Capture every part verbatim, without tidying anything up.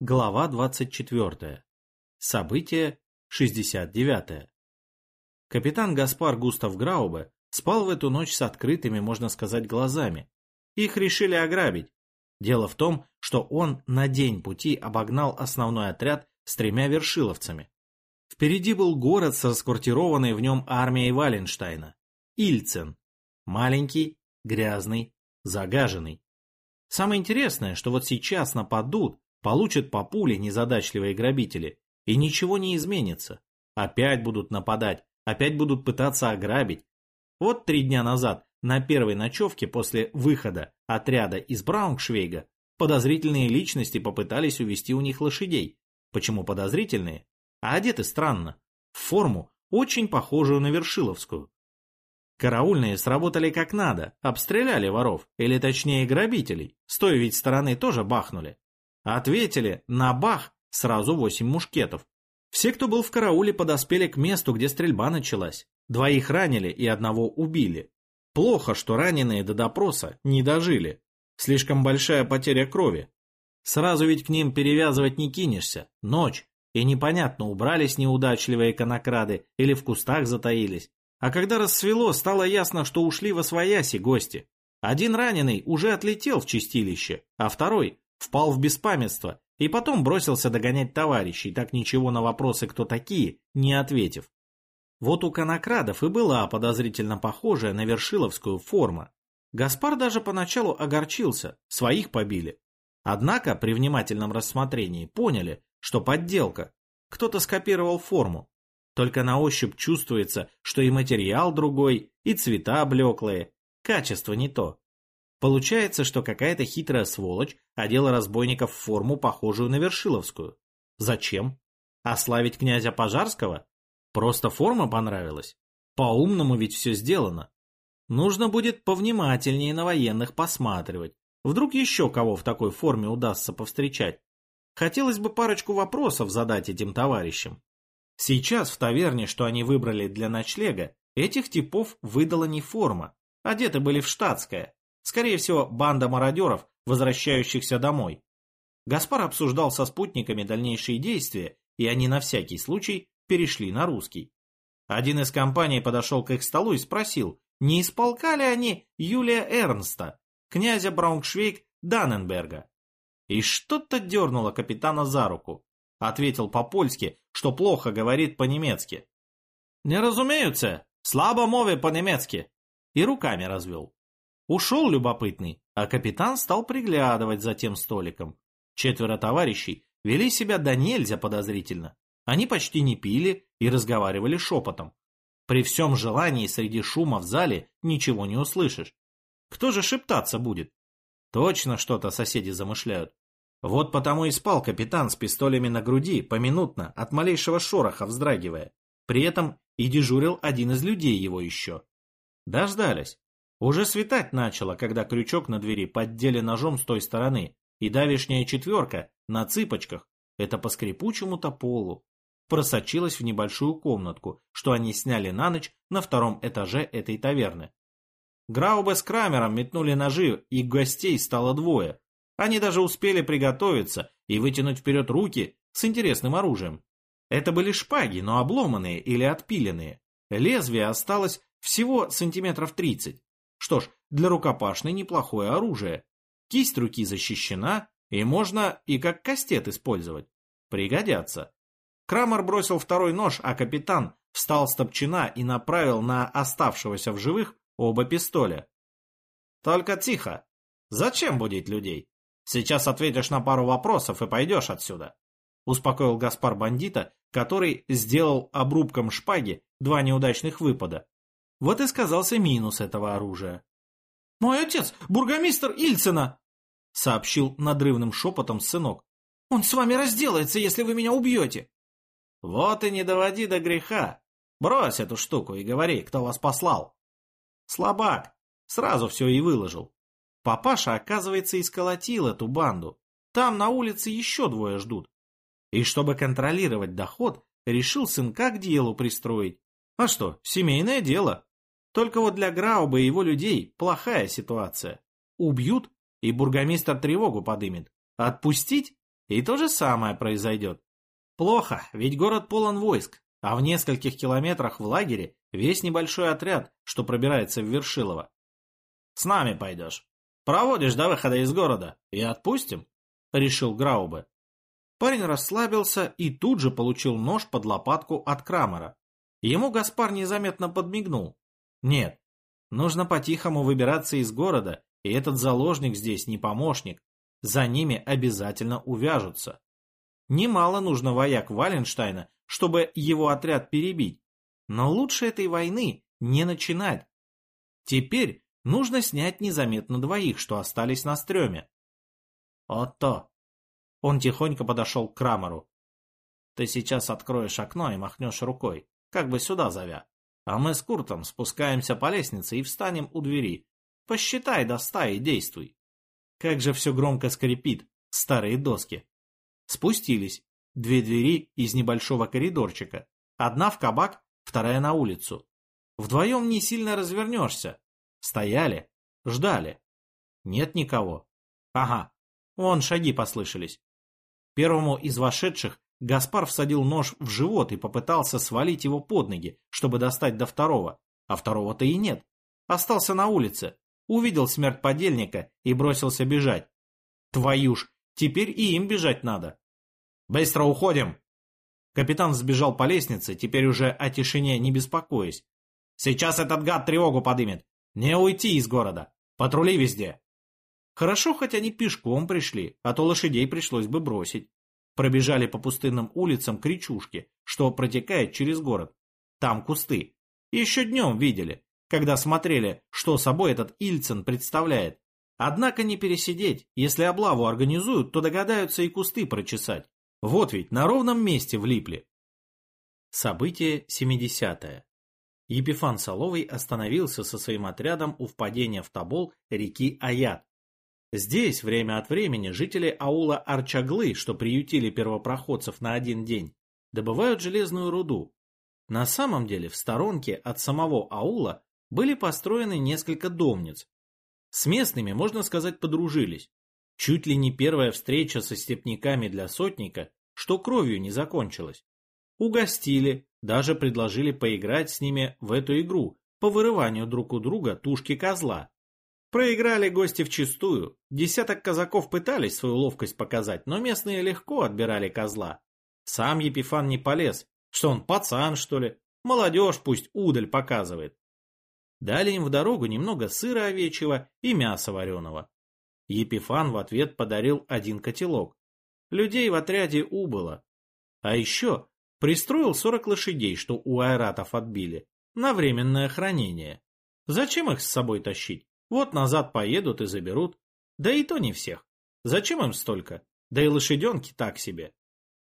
Глава двадцать четвёртая. Событие шестьдесят девятое. Капитан Гаспар Густав Граубе спал в эту ночь с открытыми, можно сказать, глазами. Их решили ограбить. Дело в том, что он на день пути обогнал основной отряд с тремя вершиловцами. Впереди был город с расквартированной в нем армией Валенштайна. Ильцен. Маленький, грязный, загаженный. Самое интересное, что вот сейчас нападут, получат по пуле незадачливые грабители, и ничего не изменится. Опять будут нападать, опять будут пытаться ограбить. Вот три дня назад, на первой ночевке после выхода отряда из Брауншвейга, подозрительные личности попытались увести у них лошадей. Почему подозрительные? А одеты странно. В форму, очень похожую на вершиловскую. Караульные сработали как надо, обстреляли воров, или точнее грабителей, с той ведь стороны тоже бахнули. Ответили на бах сразу восемь мушкетов. Все, кто был в карауле, подоспели к месту, где стрельба началась. Двоих ранили и одного убили. Плохо, что раненые до допроса не дожили. Слишком большая потеря крови. Сразу ведь к ним перевязывать не кинешься. Ночь. И непонятно, убрались неудачливые конокрады или в кустах затаились. А когда рассвело, стало ясно, что ушли восвояси гости. Один раненый уже отлетел в чистилище, а второй впал в беспамятство и потом бросился догонять товарищей, так ничего на вопросы, кто такие, не ответив. Вот у конокрадов и была подозрительно похожая на вершиловскую форма. Гаспар даже поначалу огорчился, своих побили. Однако при внимательном рассмотрении поняли, что подделка, кто-то скопировал форму. Только на ощупь чувствуется, что и материал другой, и цвета блеклые, качество не то. Получается, что какая-то хитрая сволочь одела разбойников в форму, похожую на вершиловскую. Зачем? Ославить князя Пожарского? Просто форма понравилась? По-умному ведь все сделано. Нужно будет повнимательнее на военных посматривать. Вдруг еще кого в такой форме удастся повстречать. Хотелось бы парочку вопросов задать этим товарищам. Сейчас в таверне, что они выбрали для ночлега, этих типов выдала не форма. Одеты были в штатское. Скорее всего, банда мародеров, возвращающихся домой. Гаспар обсуждал со спутниками дальнейшие действия, и они на всякий случай перешли на русский. Один из компаний подошел к их столу и спросил, не из полка ли они Юлия Эрнста, князя Брауншвейг-Данненберга. И что-то дернуло капитана за руку. Ответил по-польски, что плохо говорит по-немецки. «Не разумеются, слабо мови по-немецки». И руками развел. Ушел любопытный, а капитан стал приглядывать за тем столиком. Четверо товарищей вели себя до нельзя подозрительно. Они почти не пили и разговаривали шепотом. При всем желании среди шума в зале ничего не услышишь. Кто же шептаться будет? Точно что-то соседи замышляют. Вот потому и спал капитан с пистолями на груди, поминутно, от малейшего шороха вздрагивая. При этом и дежурил один из людей его еще. Дождались. Уже светать начало, когда крючок на двери поддели ножом с той стороны, и давешняя четверка на цыпочках, это по скрипучему-то полу, просочилась в небольшую комнатку, что они сняли на ночь на втором этаже этой таверны. Граубе с Крамером метнули ножи, и гостей стало двое. Они даже успели приготовиться и вытянуть вперед руки с интересным оружием. Это были шпаги, но обломанные или отпиленные. Лезвие осталось всего сантиметров тридцать. Что ж, для рукопашной неплохое оружие. Кисть руки защищена, и можно и как кастет использовать. Пригодятся. Крамер бросил второй нож, а капитан встал с топчина и направил на оставшегося в живых оба пистоля. «Только тихо. Зачем будить людей? Сейчас ответишь на пару вопросов и пойдешь отсюда», — успокоил Гаспар бандита, который сделал обрубком шпаги два неудачных выпада. Вот и сказался минус этого оружия. «Мой отец, бургомистр Ильцена!» — сообщил надрывным шепотом сынок. «Он с вами разделается, если вы меня убьете!» «Вот и не доводи до греха. Брось эту штуку и говори, кто вас послал». Слабак. Сразу все и выложил. Папаша, оказывается, исколотил эту банду. Там на улице еще двое ждут. И чтобы контролировать доход, решил сынка к делу пристроить. А что, семейное дело. Только вот для Граубе и его людей плохая ситуация. Убьют, и бургомистр тревогу подымет. Отпустить? и то же самое произойдет. Плохо, ведь город полон войск, а в нескольких километрах в лагере весь небольшой отряд, что пробирается в Вершилово. С нами пойдешь. Проводишь до выхода из города и отпустим, решил Граубе. Парень расслабился и тут же получил нож под лопатку от Крамера. Ему Гаспар незаметно подмигнул. Нет, нужно по-тихому выбираться из города, и этот заложник здесь не помощник. За ними обязательно увяжутся. Немало нужно вояк Валенштайна, чтобы его отряд перебить. Но лучше этой войны не начинать. Теперь нужно снять незаметно двоих, что остались на стреме. Отто. Он тихонько подошел к Крамеру. Ты сейчас откроешь окно и махнешь рукой, как бы сюда зовя. А мы с Куртом спускаемся по лестнице и встанем у двери. Посчитай до ста и действуй. Как же все громко скрипит, старые доски. Спустились. Две двери из небольшого коридорчика. Одна в кабак, вторая на улицу. Вдвоем не сильно развернешься. Стояли, ждали. Нет никого. Ага, вон шаги послышались. Первому из вошедших Гаспар всадил нож в живот и попытался свалить его под ноги, чтобы достать до второго. А второго-то и нет. Остался на улице. Увидел смерть подельника и бросился бежать. Твою ж, теперь и им бежать надо. Быстро уходим! Капитан сбежал по лестнице, теперь уже о тишине не беспокоясь. Сейчас этот гад тревогу подымет. Не уйти из города. Патрули везде. Хорошо, хоть они пешком пришли, а то лошадей пришлось бы бросить. Пробежали по пустынным улицам к речушке, что протекает через город. Там кусты. Еще днем видели, когда смотрели, что собой этот Ильцин представляет. Однако не пересидеть. Если облаву организуют, то догадаются и кусты прочесать. Вот ведь на ровном месте влипли. Событие семидесятое. Епифан Соловий остановился со своим отрядом у впадения в Тобол реки Аят. Здесь время от времени жители аула Арчаглы, что приютили первопроходцев на один день, добывают железную руду. На самом деле в сторонке от самого аула были построены несколько домниц. С местными, можно сказать, подружились. Чуть ли не первая встреча со степняками для сотника, что кровью не закончилась. Угостили, даже предложили поиграть с ними в эту игру по вырыванию друг у друга тушки козла. Проиграли гости вчистую. Десяток казаков пытались свою ловкость показать, но местные легко отбирали козла. Сам Епифан не полез. Что он, пацан, что ли? Молодежь пусть удаль показывает. Дали им в дорогу немного сыра овечьего и мяса вареного. Епифан в ответ подарил один котелок. Людей в отряде убыло. А еще пристроил сорок лошадей, что у айратов отбили, на временное хранение. Зачем их с собой тащить? Вот назад поедут и заберут. Да и то не всех. Зачем им столько? Да и лошаденки так себе.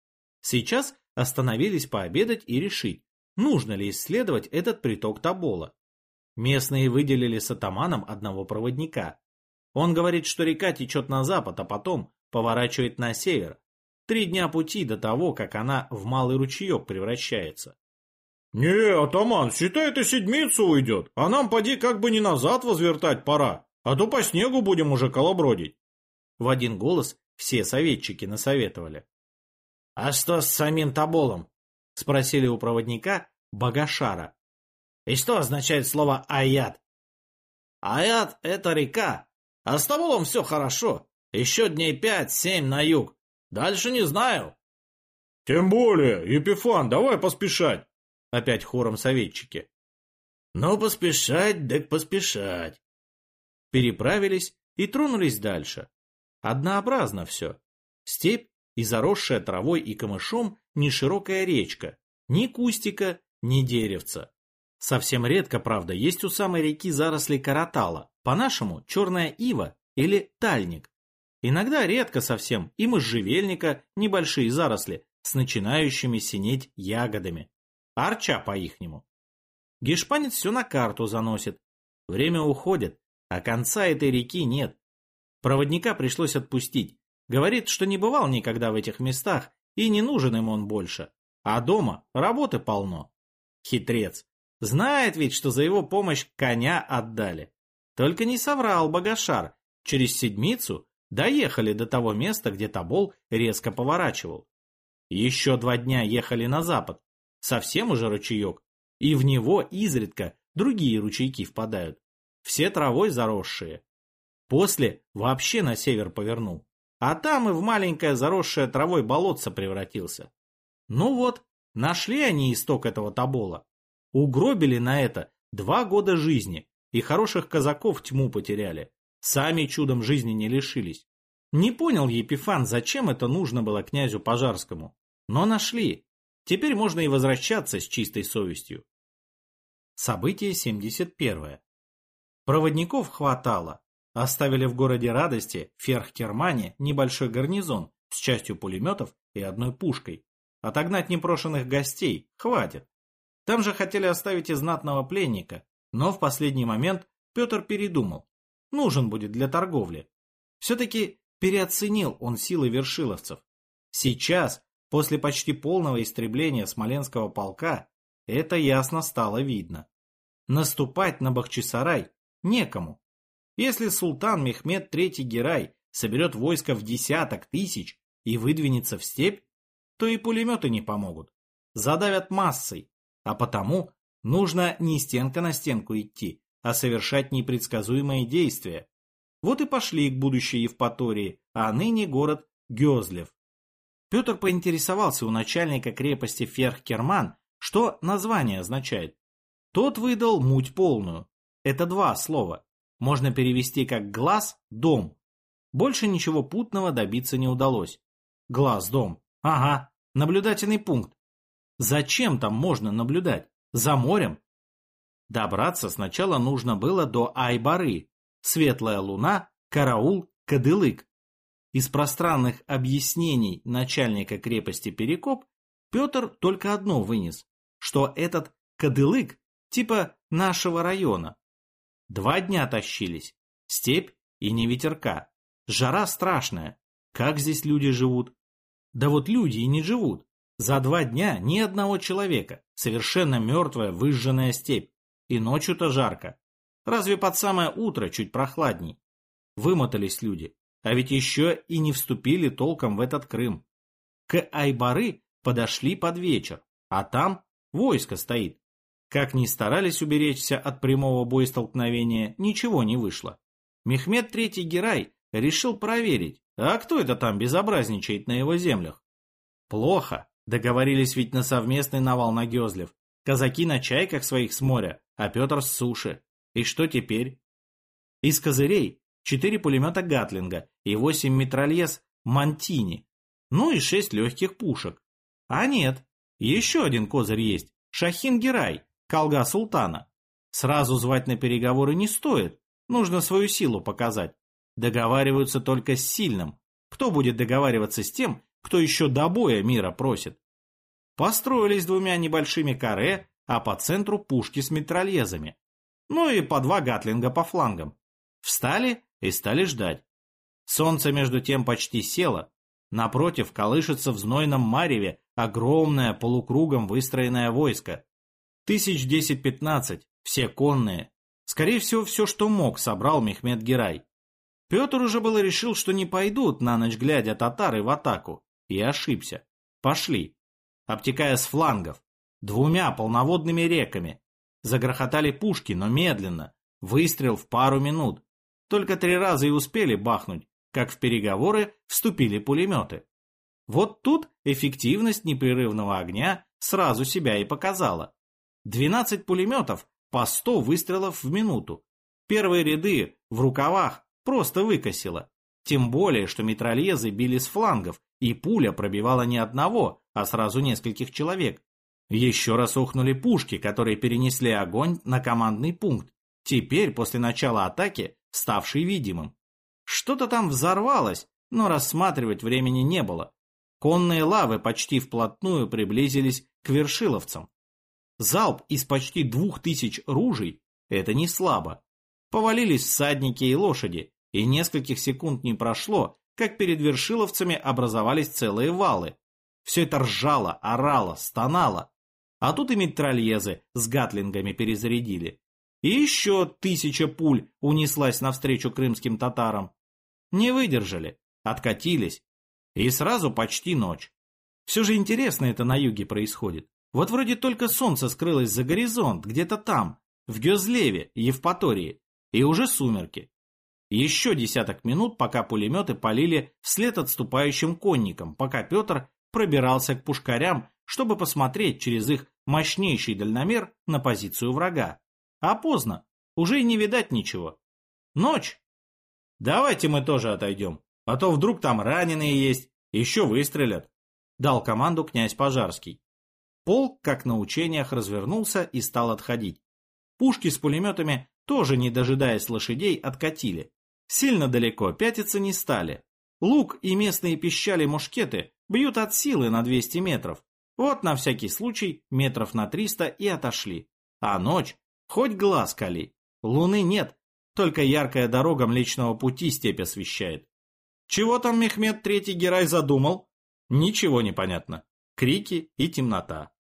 Сейчас остановились пообедать и решить, нужно ли исследовать этот приток Тобола. Местные выделили с атаманом одного проводника. Он говорит, что река течет на запад, а потом поворачивает на север. Три дня пути до того, как она в малый ручеек превращается. «Не, атаман, считай, это седмицу уйдет, а нам поди как бы не назад возвертать пора, а то по снегу будем уже колобродить». В один голос все советчики насоветовали. «А что с самим Тоболом?» — спросили у проводника Багашара. «И что означает слово «аят»?» «Аят — это река, а с Тоболом все хорошо, еще дней пять-семь на юг, дальше не знаю». «Тем более, Епифан, давай поспешать!» Опять хором советчики. «Ну, поспешать, так поспешать». Переправились и тронулись дальше. Однообразно все. Степь и заросшая травой и камышом неширокая речка. Ни кустика, ни деревца. Совсем редко, правда, есть у самой реки заросли каратала. По-нашему черная ива или тальник. Иногда редко совсем и можжевельника небольшие заросли с начинающими синеть ягодами. Арча по-ихнему. Гешпанец все на карту заносит. Время уходит, а конца этой реки нет. Проводника пришлось отпустить. Говорит, что не бывал никогда в этих местах и не нужен им он больше. А дома работы полно. Хитрец. Знает ведь, что за его помощь коня отдали. Только не соврал Багашар. Через седмицу Доехали до того места, где Тобол резко поворачивал. Еще два дня ехали на запад, совсем уже ручеек, и в него изредка другие ручейки впадают, все травой заросшие. После вообще на север повернул, а там и в маленькое заросшее травой болотце превратился. Ну вот, нашли они исток этого Тобола, угробили на это два года жизни, и хороших казаков тьму потеряли, сами чудом жизни не лишились. Не понял Епифан, зачем это нужно было князю Пожарскому, но нашли. Теперь можно и возвращаться с чистой совестью. Событие семьдесят первое. Проводников хватало. Оставили в городе Радости, Ферхкермане, небольшой гарнизон с частью пулеметов и одной пушкой. Отогнать непрошенных гостей хватит. Там же хотели оставить и знатного пленника, но в последний момент Петр передумал. Нужен будет для торговли. Все-таки переоценил он силы вершиловцев. Сейчас, после почти полного истребления Смоленского полка, это ясно стало видно. Наступать на Бахчисарай некому. Если султан Мехмед третий Герай соберет войско в десяток тысяч и выдвинется в степь, то и пулеметы не помогут. Задавят массой, а потому нужно не стенка на стенку идти, а совершать непредсказуемые действия. Вот и пошли к будущей Евпатории, а ныне город Гёзлев. Петр поинтересовался у начальника крепости Ферхкерман, что название означает. Тот выдал муть полную. Это два слова. Можно перевести как «глаз», «дом». Больше ничего путного добиться не удалось. Глаз, дом. Ага, наблюдательный пункт. Зачем там можно наблюдать? За морем? Добраться сначала нужно было до Айбары. Светлая луна, караул, кадылык. Из пространных объяснений начальника крепости Перекоп Петр только одно вынес, что этот кадылык типа нашего района. Два дня тащились, степь и не ветерка, жара страшная, как здесь люди живут? Да вот люди и не живут, за два дня ни одного человека, совершенно мертвая выжженная степь, и ночью-то жарко, разве под самое утро чуть прохладней. Вымотались люди, а ведь еще и не вступили толком в этот Крым. К Айбары подошли под вечер, а там войско стоит. Как ни старались уберечься от прямого боестолкновения, ничего не вышло. Мехмед третий Герай решил проверить, а кто это там безобразничает на его землях. Плохо, договорились ведь на совместный навал на Гёзлев. Казаки на чайках своих с моря, а Петр с суши. И что теперь? Из козырей четыре пулемета Гатлинга и восемь митральез Мантини, ну и шесть легких пушек. А нет, еще один козырь есть, Шахин Герай, колга султана. Сразу звать на переговоры не стоит, нужно свою силу показать. Договариваются только с сильным. Кто будет договариваться с тем, кто еще до боя мира просит? Построились двумя небольшими каре, а по центру пушки с митральезами. Ну и по два гатлинга по флангам. Встали и стали ждать. Солнце между тем почти село. Напротив колышется в знойном мареве огромное полукругом выстроенное войско. Тысяч десять-пятнадцать, все конные. Скорее всего, все, что мог, собрал Мехмед Герай. Петр уже было решил, что не пойдут на ночь глядя татары в атаку. И ошибся. Пошли. Обтекая с флангов. Двумя полноводными реками. Загрохотали пушки, но медленно. Выстрел в пару минут. Только три раза и успели бахнуть, как в переговоры вступили пулеметы. Вот тут эффективность непрерывного огня сразу себя и показала. двенадцать пулеметов по сто выстрелов в минуту. Первые ряды в рукавах просто выкосило. Тем более, что митральезы били с флангов, и пуля пробивала не одного, а сразу нескольких человек. Еще раз ухнули пушки, которые перенесли огонь на командный пункт, теперь после начала атаки ставший видимым. Что-то там взорвалось, но рассматривать времени не было. Конные лавы почти вплотную приблизились к вершиловцам. Залп из почти двух тысяч ружей – это не слабо. Повалились всадники и лошади, и нескольких секунд не прошло, как перед вершиловцами образовались целые валы. Все это ржало, орало, стонало. А тут и митральезы с гатлингами перезарядили. И еще тысяча пуль унеслась навстречу крымским татарам. Не выдержали, откатились. И сразу почти ночь. Все же интересно это на юге происходит. Вот вроде только солнце скрылось за горизонт, где-то там, в Гёзлеве, Евпатории, и уже сумерки. Еще десяток минут, пока пулеметы полили вслед отступающим конникам, пока Петр пробирался к пушкарям, чтобы посмотреть через их мощнейший дальномер на позицию врага. А поздно, уже и не видать ничего. Ночь. Давайте мы тоже отойдем, а то вдруг там раненые есть, еще выстрелят, дал команду князь Пожарский. Полк, как на учениях, развернулся и стал отходить. Пушки с пулеметами, тоже не дожидаясь лошадей, откатили. Сильно далеко пятиться не стали. Лук и местные пищали-мушкеты бьют от силы на двести метров. Вот на всякий случай метров на триста и отошли. А ночь, хоть глаз кали. Луны нет, только яркая дорога Млечного Пути степь освещает. Чего там Мехмед Третий Герай задумал? Ничего не понятно. Крики и темнота.